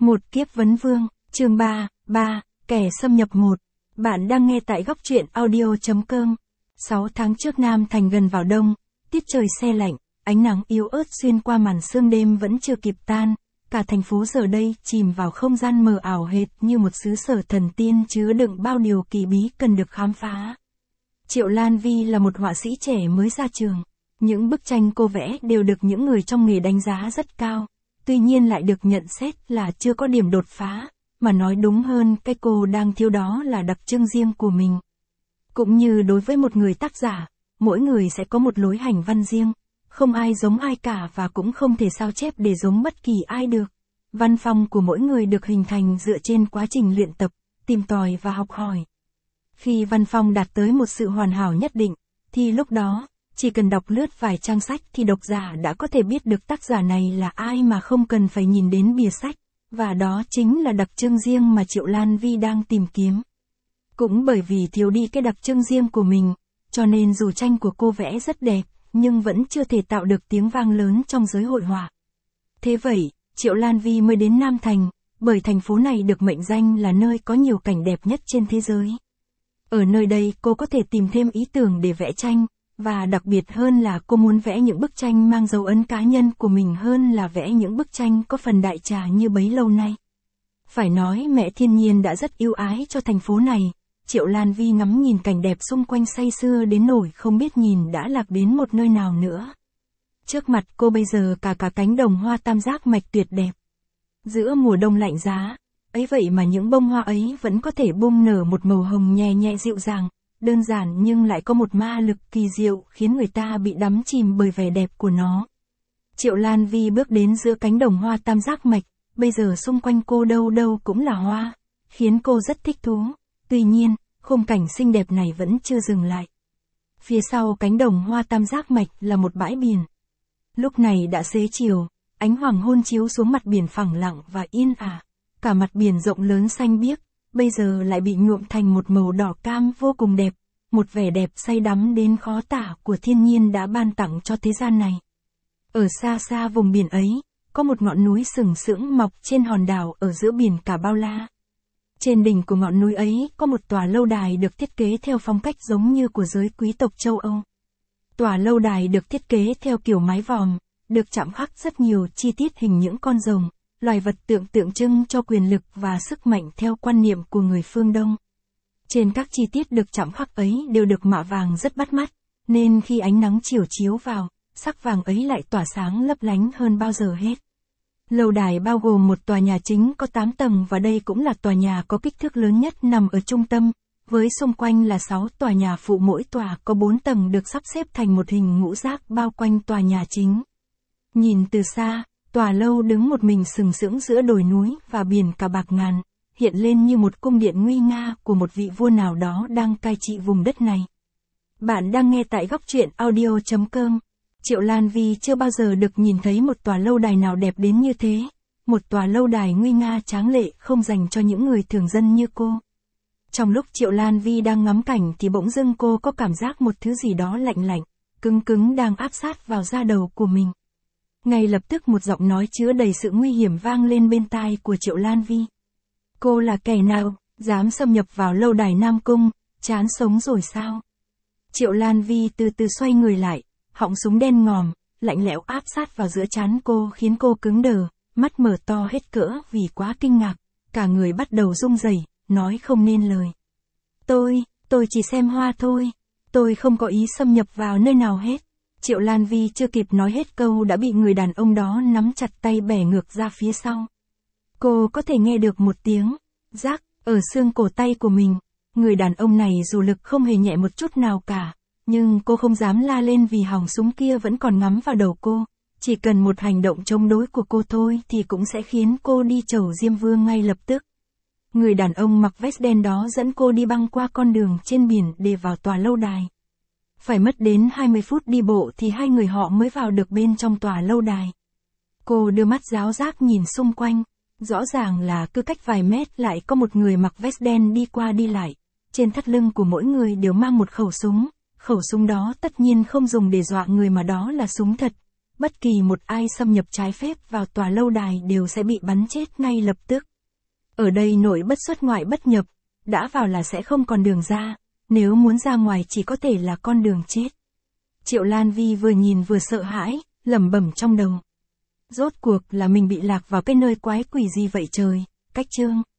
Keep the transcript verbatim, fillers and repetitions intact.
Một kiếp vấn vương, chương ba, ba, kẻ xâm nhập một. Bạn đang nghe tại góc truyện audio.com. sáu tháng trước Nam Thành gần vào đông, tiết trời se lạnh, ánh nắng yếu ớt xuyên qua màn sương đêm vẫn chưa kịp tan. Cả thành phố giờ đây chìm vào không gian mờ ảo hệt như một xứ sở thần tiên chứa đựng bao điều kỳ bí cần được khám phá. Triệu Lan Vi là một họa sĩ trẻ mới ra trường. Những bức tranh cô vẽ đều được những người trong nghề đánh giá rất cao. Tuy nhiên lại được nhận xét là chưa có điểm đột phá, mà nói đúng hơn cái cô đang thiếu đó là đặc trưng riêng của mình. Cũng như đối với một người tác giả, mỗi người sẽ có một lối hành văn riêng, không ai giống ai cả và cũng không thể sao chép để giống bất kỳ ai được. Văn phong của mỗi người được hình thành dựa trên quá trình luyện tập, tìm tòi và học hỏi. Khi văn phong đạt tới một sự hoàn hảo nhất định, thì lúc đó, chỉ cần đọc lướt vài trang sách thì độc giả đã có thể biết được tác giả này là ai mà không cần phải nhìn đến bìa sách, và đó chính là đặc trưng riêng mà Triệu Lan Vi đang tìm kiếm. Cũng bởi vì thiếu đi cái đặc trưng riêng của mình, cho nên dù tranh của cô vẽ rất đẹp, nhưng vẫn chưa thể tạo được tiếng vang lớn trong giới hội họa. Thế vậy, Triệu Lan Vi mới đến Nam Thành, bởi thành phố này được mệnh danh là nơi có nhiều cảnh đẹp nhất trên thế giới. Ở nơi đây cô có thể tìm thêm ý tưởng để vẽ tranh, và đặc biệt hơn là cô muốn vẽ những bức tranh mang dấu ấn cá nhân của mình hơn là vẽ những bức tranh có phần đại trà như bấy lâu nay. Phải nói mẹ thiên nhiên đã rất yêu ái cho thành phố này. Triệu Lan Vi ngắm nhìn cảnh đẹp xung quanh say sưa đến nỗi không biết nhìn đã lạc đến một nơi nào nữa. Trước mặt cô bây giờ cả cả cánh đồng hoa tam giác mạch tuyệt đẹp. Giữa mùa đông lạnh giá, ấy vậy mà những bông hoa ấy vẫn có thể bung nở một màu hồng nhẹ nhẹ dịu dàng, đơn giản nhưng lại có một ma lực kỳ diệu khiến người ta bị đắm chìm bởi vẻ đẹp của nó. Triệu Lan Vi bước đến giữa cánh đồng hoa tam giác mạch, bây giờ xung quanh cô đâu đâu cũng là hoa, khiến cô rất thích thú. Tuy nhiên, khung cảnh xinh đẹp này vẫn chưa dừng lại. Phía sau cánh đồng hoa tam giác mạch là một bãi biển. Lúc này đã xế chiều, ánh hoàng hôn chiếu xuống mặt biển phẳng lặng và yên ả. Cả mặt biển rộng lớn xanh biếc, bây giờ lại bị nhuộm thành một màu đỏ cam vô cùng đẹp, một vẻ đẹp say đắm đến khó tả của thiên nhiên đã ban tặng cho thế gian này. Ở xa xa vùng biển ấy, có một ngọn núi sừng sững mọc trên hòn đảo ở giữa biển cả bao la. Trên đỉnh của ngọn núi ấy có một tòa lâu đài được thiết kế theo phong cách giống như của giới quý tộc châu Âu. Tòa lâu đài được thiết kế theo kiểu mái vòm, được chạm khắc rất nhiều chi tiết hình những con rồng, loài vật tượng tượng trưng cho quyền lực và sức mạnh theo quan niệm của người phương Đông. Trên các chi tiết được chạm khắc ấy đều được mạ vàng rất bắt mắt, nên khi ánh nắng chiều chiếu vào, sắc vàng ấy lại tỏa sáng lấp lánh hơn bao giờ hết. Lâu đài bao gồm một tòa nhà chính có tám tầng và đây cũng là tòa nhà có kích thước lớn nhất nằm ở trung tâm, với xung quanh là sáu tòa nhà phụ, mỗi tòa có bốn tầng được sắp xếp thành một hình ngũ giác bao quanh tòa nhà chính. Nhìn từ xa, tòa lâu đứng một mình sừng sững giữa đồi núi và biển cả bạc ngàn, hiện lên như một cung điện nguy nga của một vị vua nào đó đang cai trị vùng đất này. Bạn đang nghe tại góc truyện audio.com. Triệu Lan Vi chưa bao giờ được nhìn thấy một tòa lâu đài nào đẹp đến như thế, một tòa lâu đài nguy nga tráng lệ không dành cho những người thường dân như cô. Trong lúc Triệu Lan Vi đang ngắm cảnh thì bỗng dưng cô có cảm giác một thứ gì đó lạnh lạnh, cứng cứng đang áp sát vào da đầu của mình. Ngay lập tức một giọng nói chứa đầy sự nguy hiểm vang lên bên tai của Triệu Lan Vi. Cô là kẻ nào, dám xâm nhập vào lâu đài Nam Cung, chán sống rồi sao? Triệu Lan Vi từ từ xoay người lại, họng súng đen ngòm, lạnh lẽo áp sát vào giữa trán cô khiến cô cứng đờ, mắt mở to hết cỡ vì quá kinh ngạc, cả người bắt đầu run rẩy, nói không nên lời. Tôi, tôi chỉ xem hoa thôi, tôi không có ý xâm nhập vào nơi nào hết. Triệu Lan Vi chưa kịp nói hết câu đã bị người đàn ông đó nắm chặt tay bẻ ngược ra phía sau. Cô có thể nghe được một tiếng rắc ở xương cổ tay của mình. Người đàn ông này dù lực không hề nhẹ một chút nào cả, nhưng cô không dám la lên vì họng súng kia vẫn còn ngắm vào đầu cô. Chỉ cần một hành động chống đối của cô thôi thì cũng sẽ khiến cô đi chầu Diêm Vương ngay lập tức. Người đàn ông mặc vest đen đó dẫn cô đi băng qua con đường trên biển để vào tòa lâu đài. Phải mất đến hai mươi phút đi bộ thì hai người họ mới vào được bên trong tòa lâu đài. Cô đưa mắt ráo rác nhìn xung quanh, rõ ràng là cứ cách vài mét lại có một người mặc vest đen đi qua đi lại. Trên thắt lưng của mỗi người đều mang một khẩu súng, khẩu súng đó tất nhiên không dùng để dọa người mà đó là súng thật. bất kỳ một ai xâm nhập trái phép vào tòa lâu đài đều sẽ bị bắn chết ngay lập tức. Ở đây nội bất xuất ngoại bất nhập, đã vào là sẽ không còn đường ra, nếu muốn ra ngoài chỉ có thể là con đường chết. Triệu Lan Vi vừa nhìn vừa sợ hãi, lẩm bẩm trong đầu. Rốt cuộc là mình bị lạc vào cái nơi quái quỷ gì vậy trời, cách chương.